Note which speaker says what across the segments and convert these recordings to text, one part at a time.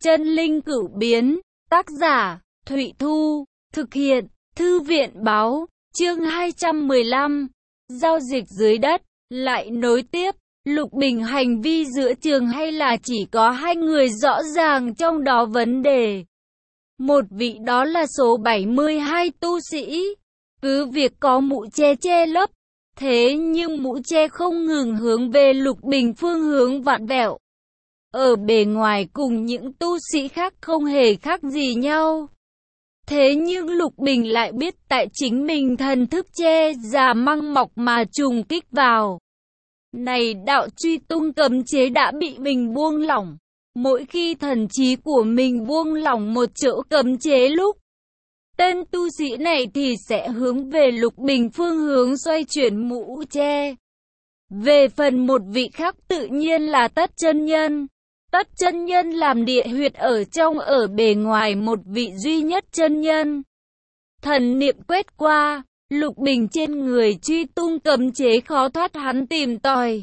Speaker 1: Chân linh cửu biến, tác giả, Thụy Thu, thực hiện, Thư viện báo, chương 215, giao dịch dưới đất, lại nối tiếp, Lục Bình hành vi giữa trường hay là chỉ có hai người rõ ràng trong đó vấn đề. Một vị đó là số 72 tu sĩ, cứ việc có mũ che che lấp, thế nhưng mũ che không ngừng hướng về Lục Bình phương hướng vặn vẹo. Ở bề ngoài cùng những tu sĩ khác không hề khác gì nhau. Thế nhưng Lục Bình lại biết tại chính mình thần thức che già măng mọc mà trùng kích vào. Này đạo truy tung cấm chế đã bị mình buông lỏng. Mỗi khi thần trí của mình buông lỏng một chỗ cấm chế lúc, tên tu sĩ này thì sẽ hướng về Lục Bình phương hướng xoay chuyển mũ che. Về phần một vị khác tự nhiên là Tất Chân Nhân. Tất Chân Nhân làm địa huyệt ở trong ở bề ngoài một vị duy nhất chân nhân. Thần niệm quét qua, Lục Bình trên người truy tung cấm chế khó thoát hắn tìm tòi.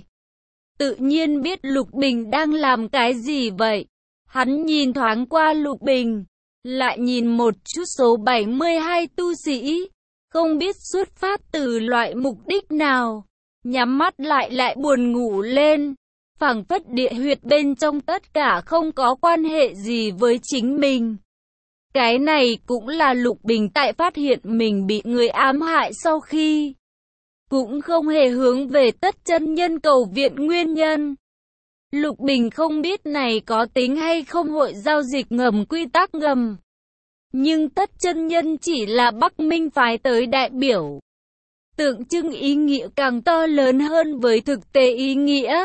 Speaker 1: Tự nhiên biết Lục Bình đang làm cái gì vậy. Hắn nhìn thoáng qua Lục Bình, lại nhìn một chút số 72 tu sĩ, không biết xuất phát từ loại mục đích nào. Nhắm mắt lại buồn ngủ lên. Phảng phất địa huyệt bên trong tất cả không có quan hệ gì với chính mình. Cái này cũng là Lục Bình tại phát hiện mình bị người ám hại sau khi cũng không hề hướng về Tất Chân Nhân cầu viện nguyên nhân. Lục Bình không biết này có tính hay không hội giao dịch ngầm quy tắc ngầm. Nhưng Tất Chân Nhân chỉ là Bắc Minh phái tới đại biểu. Tượng trưng ý nghĩa càng to lớn hơn với thực tế ý nghĩa.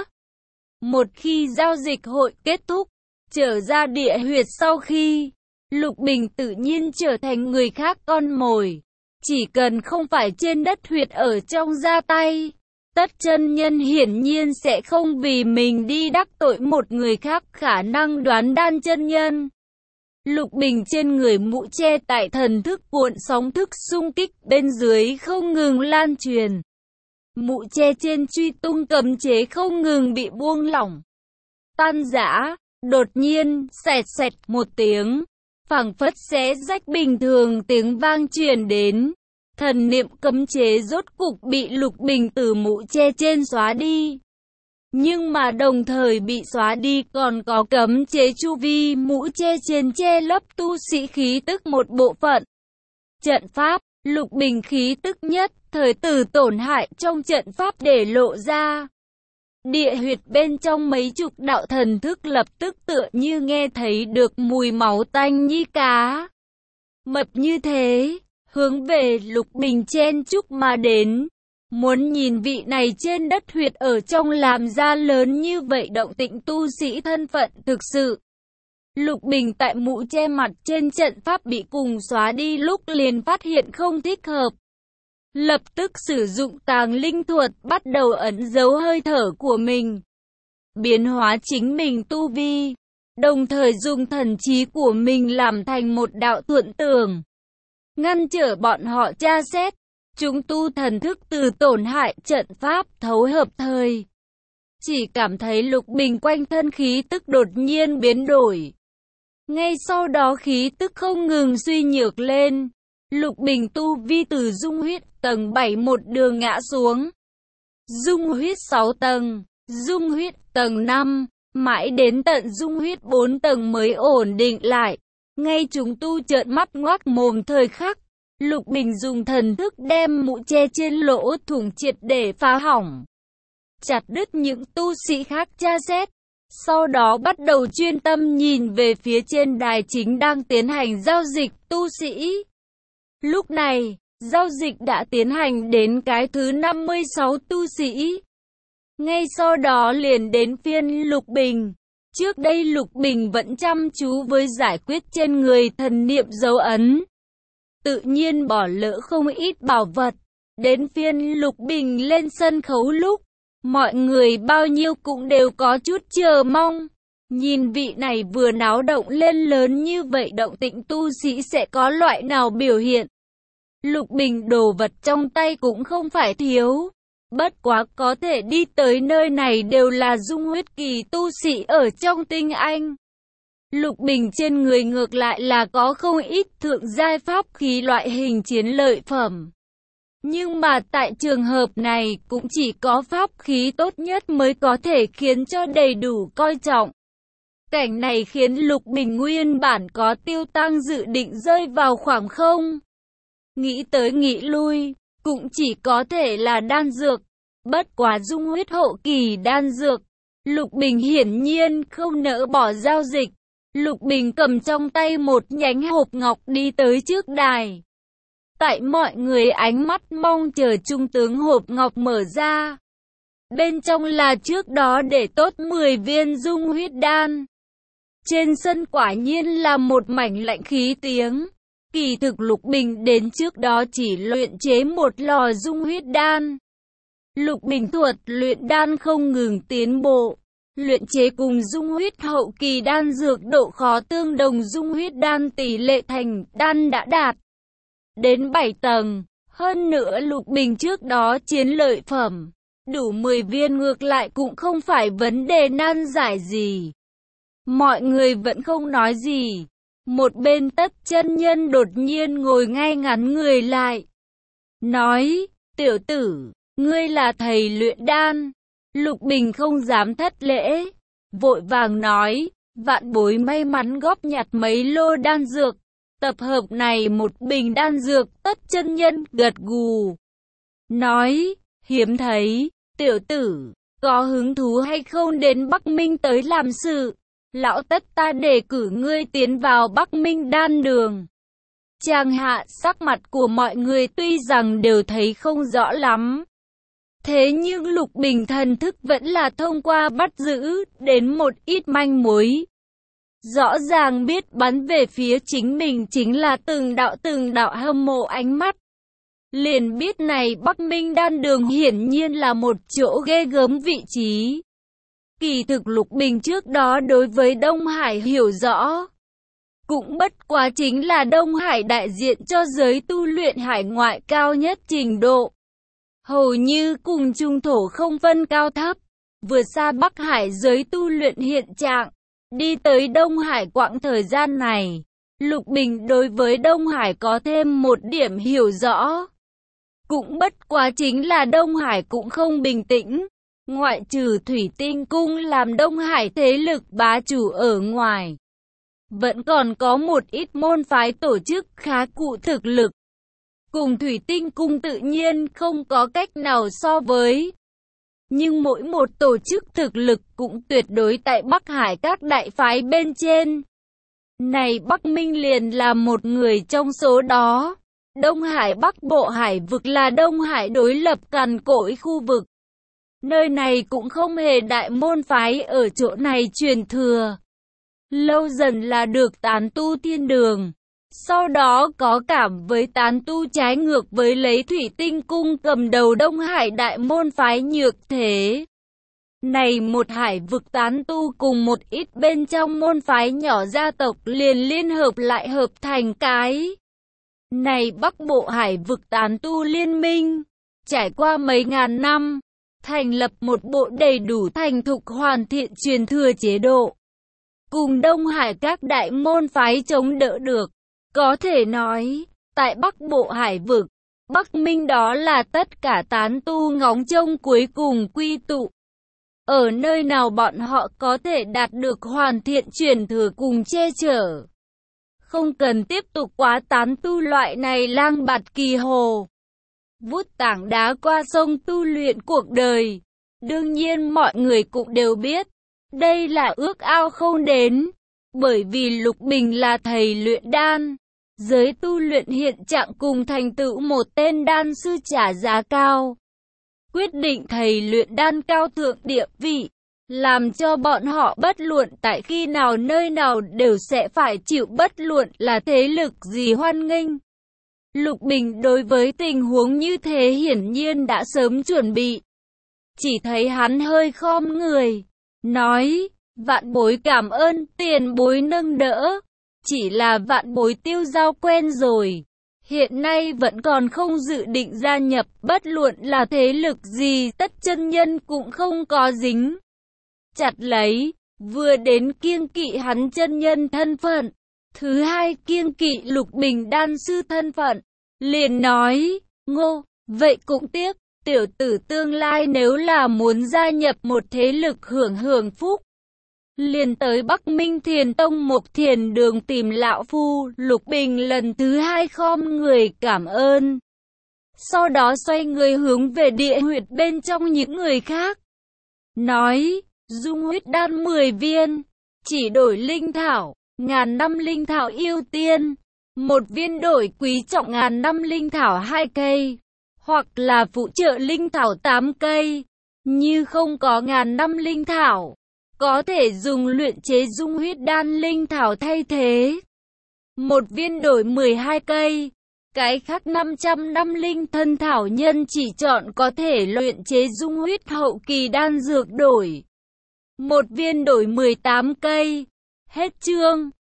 Speaker 1: Một khi giao dịch hội kết thúc, trở ra địa huyệt sau khi, Lục Bình tự nhiên trở thành người khác con mồi. Chỉ cần không phải trên đất huyệt ở trong ra tay, Tất Chân Nhân hiển nhiên sẽ không vì mình đi đắc tội một người khác khả năng đoán đan chân nhân. Lục Bình trên người mũ che tại thần thức cuộn sóng thức xung kích bên dưới không ngừng lan truyền. Mũ che trên truy tung cấm chế không ngừng bị buông lỏng, tan rã. Đột nhiên, xẹt xẹt một tiếng, phảng phất xé rách bình thường tiếng vang truyền đến. Thần niệm cấm chế rốt cục bị Lục Bình từ mũ che trên xóa đi. Nhưng mà đồng thời bị xóa đi còn có cấm chế chu vi mũ che trên che lấp tu sĩ khí tức một bộ phận. Trận pháp, Lục Bình khí tức nhất thời từ tổn hại trong trận pháp để lộ ra. Địa huyệt bên trong mấy chục đạo thần thức lập tức tựa như nghe thấy được mùi máu tanh như cá mập như thế, hướng về Lục Bình chen chúc mà đến. Muốn nhìn vị này trên đất huyệt ở trong làm ra lớn như vậy động tĩnh tu sĩ thân phận thực sự. Lục Bình tại mũ che mặt trên trận pháp bị cùng xóa đi lúc liền phát hiện không thích hợp. Lập tức sử dụng tàng linh thuật bắt đầu ẩn giấu hơi thở của mình. Biến hóa chính mình tu vi. Đồng thời dùng thần trí của mình làm thành một đạo thuận tường. Ngăn trở bọn họ tra xét. Chúng tu thần thức từ tổn hại trận pháp thấu hợp thời. Chỉ cảm thấy Lục Bình quanh thân khí tức đột nhiên biến đổi. Ngay sau đó khí tức không ngừng suy nhược lên. Lục Bình tu vi từ dung huyết tầng 7 một đường ngã xuống. Dung huyết 6 tầng, dung huyết tầng 5, mãi đến tận dung huyết 4 tầng mới ổn định lại. Ngay chúng tu trợn mắt ngoác mồm thời khắc, Lục Bình dùng thần thức đem mũ che trên lỗ thủng triệt để phá hỏng. Chặt đứt những tu sĩ khác tra xét. Sau đó bắt đầu chuyên tâm nhìn về phía trên đài chính đang tiến hành giao dịch tu sĩ. Lúc này, giao dịch đã tiến hành đến cái thứ 56 tu sĩ. Ngay sau đó liền đến phiên Lục Bình. Trước đây Lục Bình vẫn chăm chú với giải quyết trên người thần niệm dấu ấn. Tự nhiên bỏ lỡ không ít bảo vật. Đến phiên Lục Bình lên sân khấu lúc, mọi người bao nhiêu cũng đều có chút chờ mong. Nhìn vị này vừa náo động lên lớn như vậy động tĩnh tu sĩ sẽ có loại nào biểu hiện. Lục Bình đồ vật trong tay cũng không phải thiếu. Bất quá có thể đi tới nơi này đều là dung huyết kỳ tu sĩ ở trong tinh anh. Lục Bình trên người ngược lại là có không ít thượng giai pháp khí loại hình chiến lợi phẩm. Nhưng mà tại trường hợp này cũng chỉ có pháp khí tốt nhất mới có thể khiến cho đầy đủ coi trọng. Cảnh này khiến Lục Bình nguyên bản có tiêu tăng dự định rơi vào khoảng không. Nghĩ tới nghĩ lui, cũng chỉ có thể là đan dược. Bất quá dung huyết hậu kỳ đan dược, Lục Bình hiển nhiên không nỡ bỏ giao dịch. Lục Bình cầm trong tay một nhánh hộp ngọc đi tới trước đài. Tại mọi người ánh mắt mong chờ trung tướng hộp ngọc mở ra. Bên trong là trước đó để tốt 10 viên dung huyết đan. Trên sân quả nhiên là một mảnh lạnh khí tiếng. Kỳ thực Lục Bình đến trước đó chỉ luyện chế một lò dung huyết đan. Lục Bình thuật luyện đan không ngừng tiến bộ. Luyện chế cùng dung huyết hậu kỳ đan dược độ khó tương đồng, dung huyết đan tỷ lệ thành đan đã đạt đến 7 tầng. Hơn nữa Lục Bình trước đó chiến lợi phẩm đủ 10 viên ngược lại cũng không phải vấn đề nan giải gì. Mọi người vẫn không nói gì. Một bên Tất chân nhân đột nhiên ngồi ngay ngắn người lại. Nói, tiểu tử, ngươi là thầy luyện đan. Lục Bình không dám thất lễ. Vội vàng nói, vạn bối may mắn góp nhặt mấy lô đan dược. Tập hợp này một bình đan dược. Tất chân nhân gật gù. Nói, hiếm thấy, tiểu tử, có hứng thú hay không đến Bắc Minh tới làm sự? Lão Tất ta đề cử ngươi tiến vào Bắc Minh đan đường. Chàng hạ, sắc mặt của mọi người tuy rằng đều thấy không rõ lắm. Thế nhưng Lục Bình thần thức vẫn là thông qua bắt giữ đến một ít manh mối. Rõ ràng biết bắn về phía chính mình chính là từng đạo hâm mộ ánh mắt. Liền biết này Bắc Minh đan đường hiển nhiên là một chỗ ghê gớm vị trí. Kỳ thực Lục Bình trước đó đối với Đông Hải hiểu rõ. Cũng bất quá chính là Đông Hải đại diện cho giới tu luyện hải ngoại cao nhất trình độ. Hầu như cùng trung thổ không phân cao thấp. Vượt xa Bắc Hải giới tu luyện hiện trạng. Đi tới Đông Hải quãng thời gian này, Lục Bình đối với Đông Hải có thêm một điểm hiểu rõ. Cũng bất quá chính là Đông Hải cũng không bình tĩnh. Ngoại trừ Thủy Tinh Cung làm Đông Hải thế lực bá chủ ở ngoài, vẫn còn có một ít môn phái tổ chức khá cụ thực lực. Cùng Thủy Tinh Cung tự nhiên không có cách nào so với. Nhưng mỗi một tổ chức thực lực cũng tuyệt đối tại Bắc Hải các đại phái bên trên. Này Bắc Minh liền là một người trong số đó. Đông Hải Bắc Bộ Hải vực là Đông Hải đối lập cằn cỗi khu vực. Nơi này cũng không hề đại môn phái ở chỗ này truyền thừa. Lâu dần là được tán tu thiên đường. Sau đó có cảm với tán tu trái ngược với lấy Thủy Tinh Cung cầm đầu Đông Hải đại môn phái nhược thế. Này một hải vực tán tu cùng một ít bên trong môn phái nhỏ gia tộc liền liên hợp lại hợp thành cái. Này Bắc Bộ Hải vực tán tu liên minh. Trải qua mấy ngàn năm, thành lập một bộ đầy đủ thành thục hoàn thiện truyền thừa chế độ. Cùng Đông Hải các đại môn phái chống đỡ được. Có thể nói, tại Bắc Bộ Hải vực, Bắc Minh đó là tất cả tán tu ngóng trông cuối cùng quy tụ. Ở nơi nào bọn họ có thể đạt được hoàn thiện truyền thừa cùng che chở. Không cần tiếp tục quá tán tu loại này lang bạt kỳ hồ. Vút tảng đá qua sông tu luyện cuộc đời. Đương nhiên mọi người cũng đều biết, đây là ước ao không đến. Bởi vì Lục Bình là thầy luyện đan. Giới tu luyện hiện trạng cùng thành tựu một tên đan sư trả giá cao. Quyết định thầy luyện đan cao thượng địa vị. Làm cho bọn họ bất luận tại khi nào nơi nào đều sẽ phải chịu bất luận là thế lực gì hoan nghênh. Lục Bình đối với tình huống như thế hiển nhiên đã sớm chuẩn bị. Chỉ thấy hắn hơi khom người, nói, vạn bối cảm ơn tiền bối nâng đỡ. Chỉ là vạn bối tiêu giao quen rồi. Hiện nay vẫn còn không dự định gia nhập bất luận là thế lực gì, Tất chân nhân cũng không có dính chặt lấy. vừa đến kiêng kỵ hắn chân nhân thân phận, thứ hai kiêng kỵ Lục Bình đan sư thân phận, liền nói, Ngô, vậy cũng tiếc, tiểu tử tương lai nếu là muốn gia nhập một thế lực hưởng phúc, liền tới Bắc Minh Thiền Tông Mộc Thiền Đường tìm lão phu. Lục Bình lần thứ hai khom người cảm ơn, sau đó xoay người hướng về địa huyệt bên trong những người khác, nói, dung huyết đan 10 viên, chỉ đổi linh thảo, 1000 năm linh thảo ưu tiên, 1 viên đổi quý trọng 1000 năm linh thảo 2 cây, hoặc là phụ trợ linh thảo 8 cây, như không có 1000 năm linh thảo, có thể dùng luyện chế dung huyết đan linh thảo thay thế. 1 viên đổi 12 cây, cái khác 500 năm linh thân thảo nhân chỉ chọn có thể luyện chế dung huyết hậu kỳ đan dược đổi. 1 viên đổi 18 cây. Hết chương.